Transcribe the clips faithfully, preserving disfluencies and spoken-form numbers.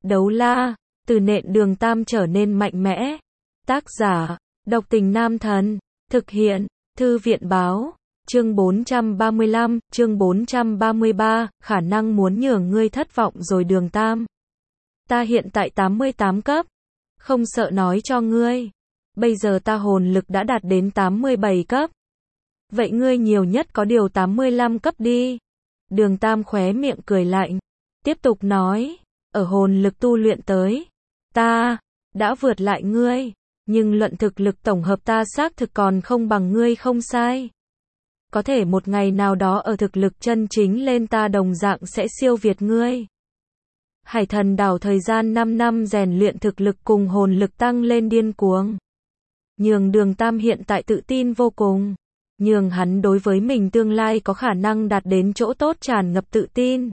Đấu la, từ nện Đường Tam trở nên mạnh mẽ. Tác giả, Độc Tình Nam Thần. Thực hiện, Thư viện báo. Chương bốn trăm ba mươi lăm, chương bốn trăm ba mươi ba, khả năng muốn nhường ngươi thất vọng rồi Đường Tam. Ta hiện tại tám mươi tám cấp. Không sợ nói cho ngươi. Bây giờ ta hồn lực đã đạt đến tám mươi bảy cấp. Vậy ngươi nhiều nhất có điều tám mươi lăm cấp đi. Đường Tam khóe miệng cười lạnh. Tiếp tục nói, ở hồn lực tu luyện tới. Ta, đã vượt lại ngươi. Nhưng luận thực lực tổng hợp ta xác thực còn không bằng ngươi không sai. Có thể một ngày nào đó ở thực lực chân chính lên ta đồng dạng sẽ siêu việt ngươi. Hải Thần Đảo thời gian năm năm rèn luyện thực lực cùng hồn lực tăng lên điên cuồng. Nhường Đường Tam hiện tại tự tin vô cùng. Nhường hắn đối với mình tương lai có khả năng đạt đến chỗ tốt tràn ngập tự tin.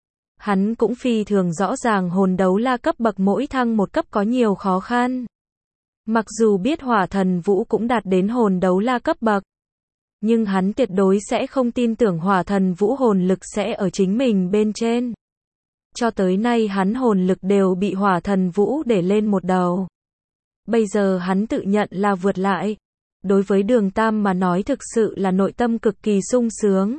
Hắn cũng phi thường rõ ràng hồn đấu la cấp bậc mỗi thăng một cấp có nhiều khó khăn. Mặc dù biết Hỏa Thần Vũ cũng đạt đến hồn đấu la cấp bậc. Nhưng hắn tuyệt đối sẽ không tin tưởng Hỏa Thần Vũ hồn lực sẽ ở chính mình bên trên. Cho tới nay hắn hồn lực đều bị Hỏa Thần Vũ để lên một đầu. Bây giờ hắn tự nhận là vượt lại. Đối với Đường Tam mà nói thực sự là nội tâm cực kỳ sung sướng.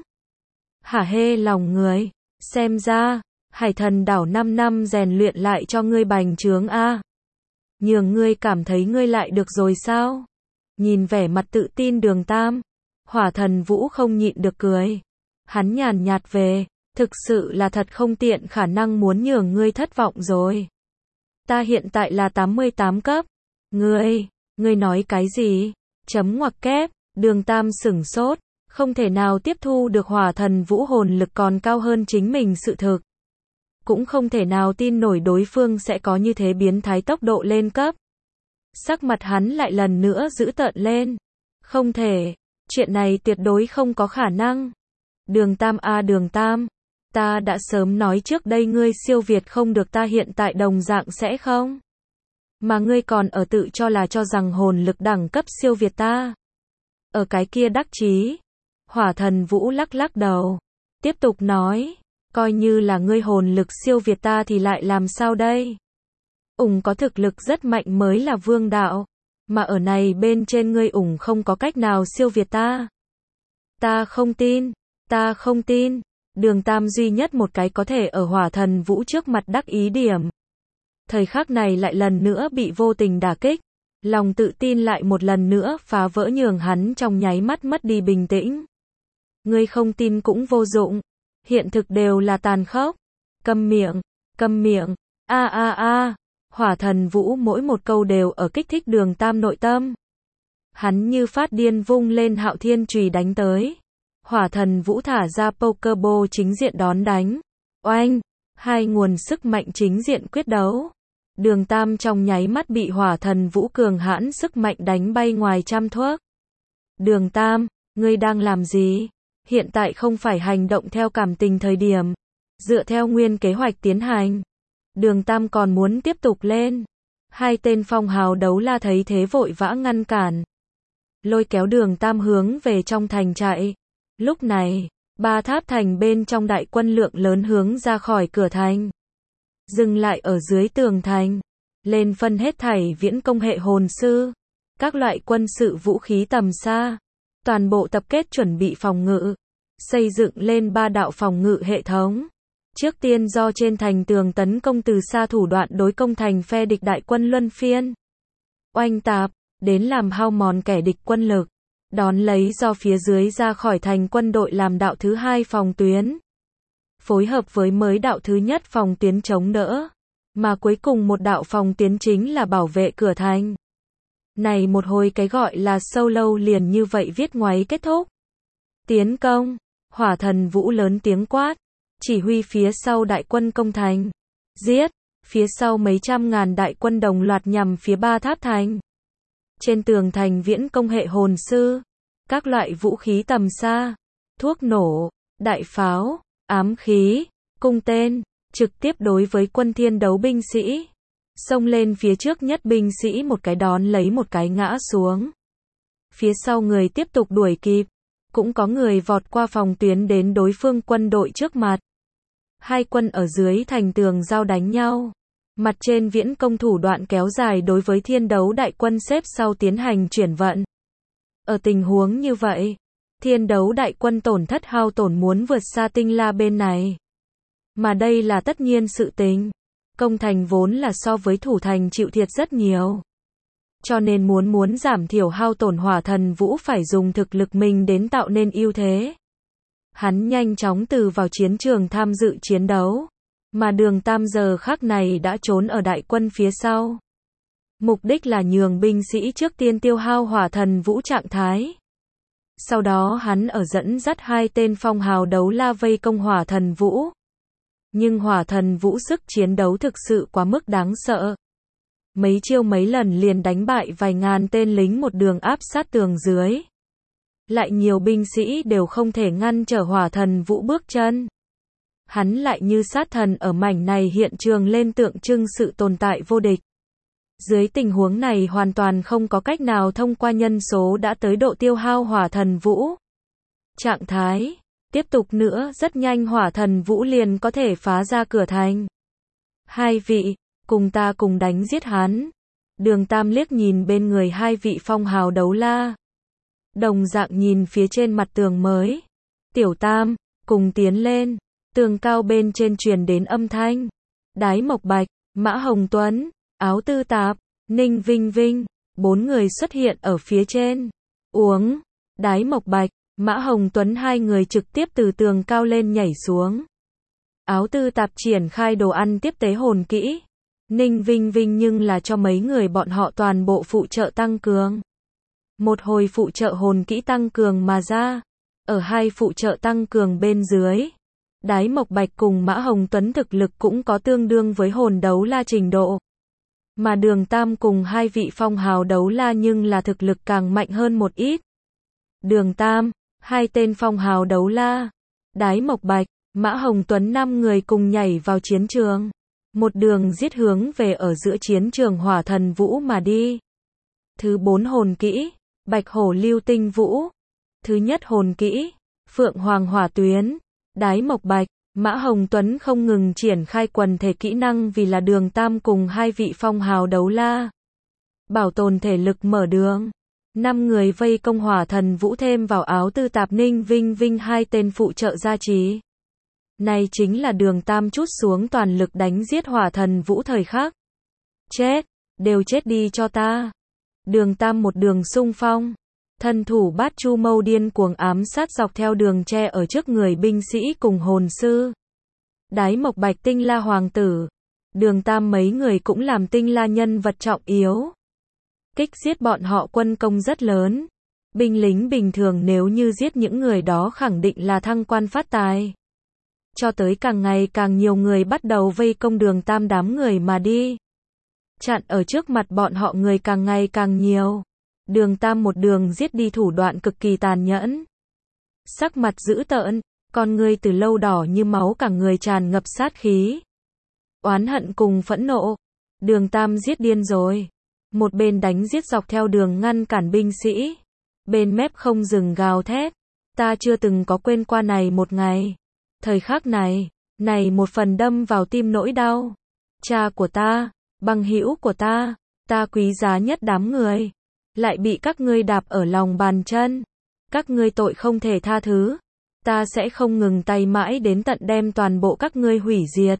Hả hê lòng người, xem ra, Hải Thần Đảo năm năm rèn luyện lại cho ngươi bành trướng a. Nhường ngươi cảm thấy ngươi lại được rồi sao? Nhìn vẻ mặt tự tin Đường Tam, Hỏa Thần Vũ không nhịn được cười. Hắn nhàn nhạt về, thực sự là thật không tiện khả năng muốn nhường ngươi thất vọng rồi. Ta hiện tại là tám mươi tám cấp. Ngươi, ngươi nói cái gì? Chấm ngoặc kép, Đường Tam sửng sốt, không thể nào tiếp thu được Hỏa Thần Vũ hồn lực còn cao hơn chính mình sự thực. Cũng không thể nào tin nổi đối phương sẽ có như thế biến thái tốc độ lên cấp. Sắc mặt hắn lại lần nữa dữ tợn lên. Không thể, chuyện này tuyệt đối không có khả năng. Đường Tam a Đường Tam, ta đã sớm nói trước đây ngươi siêu việt không được ta hiện tại đồng dạng sẽ không. Mà ngươi còn ở tự cho là cho rằng hồn lực đẳng cấp siêu việt ta. Ở cái kia đắc chí. Hỏa Thần Vũ lắc lắc đầu. Tiếp tục nói. Coi như là ngươi hồn lực siêu việt ta thì lại làm sao đây? Ủng có thực lực rất mạnh mới là vương đạo. Mà ở này bên trên ngươi ủng không có cách nào siêu việt ta. Ta không tin. Ta không tin. Đường Tam duy nhất một cái có thể ở Hỏa Thần Vũ trước mặt đắc ý điểm. Thời khắc này lại lần nữa bị vô tình đả kích. Lòng tự tin lại một lần nữa phá vỡ nhường hắn trong nháy mắt mất đi bình tĩnh. Ngươi không tin cũng vô dụng. Hiện thực đều là tàn khốc. Câm miệng, câm miệng, a a a. Hỏa Thần Vũ mỗi một câu đều ở kích thích Đường Tam nội tâm. Hắn như phát điên vung lên Hạo Thiên chùy đánh tới. Hỏa Thần Vũ thả ra Pokeball chính diện đón đánh. Oanh, hai nguồn sức mạnh chính diện quyết đấu. Đường Tam trong nháy mắt bị Hỏa Thần Vũ cường hãn sức mạnh đánh bay ngoài trăm thước. Đường Tam, ngươi đang làm gì? Hiện tại không phải hành động theo cảm tình thời điểm. Dựa theo nguyên kế hoạch tiến hành. Đường Tam còn muốn tiếp tục lên. Hai tên phong hào đấu la thấy thế vội vã ngăn cản. Lôi kéo Đường Tam hướng về trong thành chạy. Lúc này, ba tháp thành bên trong đại quân lượng lớn hướng ra khỏi cửa thành. Dừng lại ở dưới tường thành. Lên phân hết thảy viễn công hệ hồn sư. Các loại quân sự vũ khí tầm xa. Toàn bộ tập kết chuẩn bị phòng ngự. Xây dựng lên ba đạo phòng ngự hệ thống. Trước tiên do trên thành tường tấn công từ xa thủ đoạn đối công thành phe địch đại quân luân phiên. Oanh tạp, đến làm hao mòn kẻ địch quân lực. Đón lấy do phía dưới ra khỏi thành quân đội làm đạo thứ hai phòng tuyến. Phối hợp với mới đạo thứ nhất phòng tuyến chống đỡ. Mà cuối cùng một đạo phòng tuyến chính là bảo vệ cửa thành. Này một hồi cái gọi là solo liền như vậy viết ngoáy kết thúc. Tiến công, Hỏa Thần Vũ lớn tiếng quát. Chỉ huy phía sau đại quân công thành. Giết, phía sau mấy trăm ngàn đại quân đồng loạt nhằm phía ba tháp thành. Trên tường thành viễn công hệ hồn sư. Các loại vũ khí tầm xa. Thuốc nổ, đại pháo, ám khí, cung tên. Trực tiếp đối với quân thiên đấu binh sĩ. Xông lên phía trước nhất binh sĩ một cái đón lấy một cái ngã xuống. Phía sau người tiếp tục đuổi kịp. Cũng có người vọt qua phòng tuyến đến đối phương quân đội trước mặt. Hai quân ở dưới thành tường giao đánh nhau. Mặt trên viễn công thủ đoạn kéo dài đối với thiên đấu đại quân xếp sau tiến hành chuyển vận. Ở tình huống như vậy, thiên đấu đại quân tổn thất hao tổn muốn vượt xa tinh la bên này. Mà đây là tất nhiên sự tình. Công thành vốn là so với thủ thành chịu thiệt rất nhiều. Cho nên muốn muốn giảm thiểu hao tổn Hỏa Thần Vũ phải dùng thực lực mình đến tạo nên ưu thế. Hắn nhanh chóng từ vào chiến trường tham dự chiến đấu. Mà Đường Tam giờ khắc này đã trốn ở đại quân phía sau. Mục đích là nhường binh sĩ trước tiên tiêu hao Hỏa Thần Vũ trạng thái. Sau đó hắn ở dẫn dắt hai tên phong hào đấu la vây công Hỏa Thần Vũ. Nhưng Hỏa Thần Vũ sức chiến đấu thực sự quá mức đáng sợ. Mấy chiêu mấy lần liền đánh bại vài ngàn tên lính một đường áp sát tường dưới. Lại nhiều binh sĩ đều không thể ngăn trở Hỏa Thần Vũ bước chân. Hắn lại như sát thần ở mảnh này hiện trường lên tượng trưng sự tồn tại vô địch. Dưới tình huống này hoàn toàn không có cách nào thông qua nhân số đã tới độ tiêu hao Hỏa Thần Vũ. Trạng thái, tiếp tục nữa rất nhanh Hỏa Thần Vũ liền có thể phá ra cửa thành. Hai vị, cùng ta cùng đánh giết hắn. Đường Tam liếc nhìn bên người hai vị phong hào đấu la. Đồng dạng nhìn phía trên mặt tường mới. Tiểu Tam, cùng tiến lên. Tường cao bên trên truyền đến âm thanh. Đái Mộc Bạch, Mã Hồng Tuấn, Áo Tư Tạp, Ninh Vinh Vinh, bốn người xuất hiện ở phía trên. Uống, Đái Mộc Bạch, Mã Hồng Tuấn hai người trực tiếp từ tường cao lên nhảy xuống. Áo Tư Tạp triển khai đồ ăn tiếp tế hồn kỹ. Ninh Vinh Vinh nhưng là cho mấy người bọn họ toàn bộ phụ trợ tăng cường. Một hồi phụ trợ hồn kỹ tăng cường mà ra. Ở hai phụ trợ tăng cường bên dưới. Đái Mộc Bạch cùng Mã Hồng Tuấn thực lực cũng có tương đương với hồn đấu la trình độ. Mà Đường Tam cùng hai vị phong hào đấu la nhưng là thực lực càng mạnh hơn một ít. Đường Tam, hai tên phong hào đấu la, Đái Mộc Bạch, Mã Hồng Tuấn năm người cùng nhảy vào chiến trường. Một đường giết hướng về ở giữa chiến trường Hỏa Thần Vũ mà đi. Thứ bốn hồn kỹ, Bạch Hổ Lưu Tinh Vũ. Thứ nhất hồn kỹ, Phượng Hoàng Hỏa Tuyến. Đái Mộc Bạch, Mã Hồng Tuấn không ngừng triển khai quần thể kỹ năng vì là Đường Tam cùng hai vị phong hào đấu la. Bảo tồn thể lực mở đường. Năm người vây công Hỏa Thần Vũ thêm vào Áo Tư Tạp Ninh Vinh Vinh hai tên phụ trợ gia trì. Này chính là Đường Tam trút xuống toàn lực đánh giết Hỏa Thần Vũ thời khắc. Chết, đều chết đi cho ta. Đường Tam một đường xung phong. Thân thủ Bát Chu Mâu điên cuồng ám sát dọc theo đường tre ở trước người binh sĩ cùng hồn sư. Đái Mộc Bạch Tinh La Hoàng tử. Đường Tam mấy người cũng làm Tinh La nhân vật trọng yếu. Kích giết bọn họ quân công rất lớn. Binh lính bình thường nếu như giết những người đó khẳng định là thăng quan phát tài. Cho tới càng ngày càng nhiều người bắt đầu vây công Đường Tam đám người mà đi. Chặn ở trước mặt bọn họ người càng ngày càng nhiều. Đường Tam một đường giết đi thủ đoạn cực kỳ tàn nhẫn. Sắc mặt dữ tợn, con người từ lâu đỏ như máu cả người tràn ngập sát khí. Oán hận cùng phẫn nộ. Đường Tam giết điên rồi. Một bên đánh giết dọc theo đường ngăn cản binh sĩ. Bên mép không dừng gào thét. Ta chưa từng có quên qua này một ngày. Thời khắc này, này một phần đâm vào tim nỗi đau. Cha của ta, bằng hữu của ta, ta quý giá nhất đám người. Lại bị các ngươi đạp ở lòng bàn chân. Các ngươi tội không thể tha thứ. Ta sẽ không ngừng tay mãi đến tận đem toàn bộ các ngươi hủy diệt.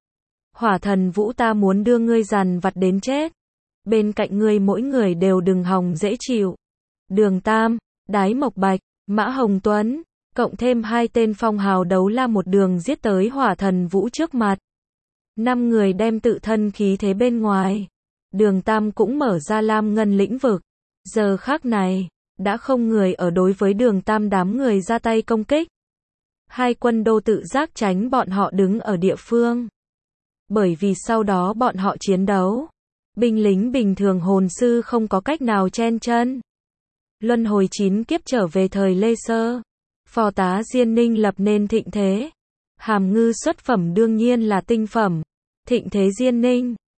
Hỏa Thần Vũ ta muốn đưa ngươi dằn vặt đến chết. Bên cạnh ngươi mỗi người đều đừng hòng dễ chịu. Đường Tam, Đái Mộc Bạch, Mã Hồng Tuấn, cộng thêm hai tên phong hào đấu la một đường giết tới Hỏa Thần Vũ trước mặt. Năm người đem tự thân khí thế bên ngoài. Đường Tam cũng mở ra Lam Ngân lĩnh vực. Giờ khắc này, đã không người ở đối với Đường Tam đám người ra tay công kích. Hai quân đô tự giác tránh bọn họ đứng ở địa phương. Bởi vì sau đó bọn họ chiến đấu. Binh lính bình thường hồn sư không có cách nào chen chân. Luân hồi chín kiếp trở về thời Lê Sơ. Phò tá Diên Ninh lập nên thịnh thế. Hàm ngư xuất phẩm đương nhiên là tinh phẩm. Thịnh thế Diên Ninh.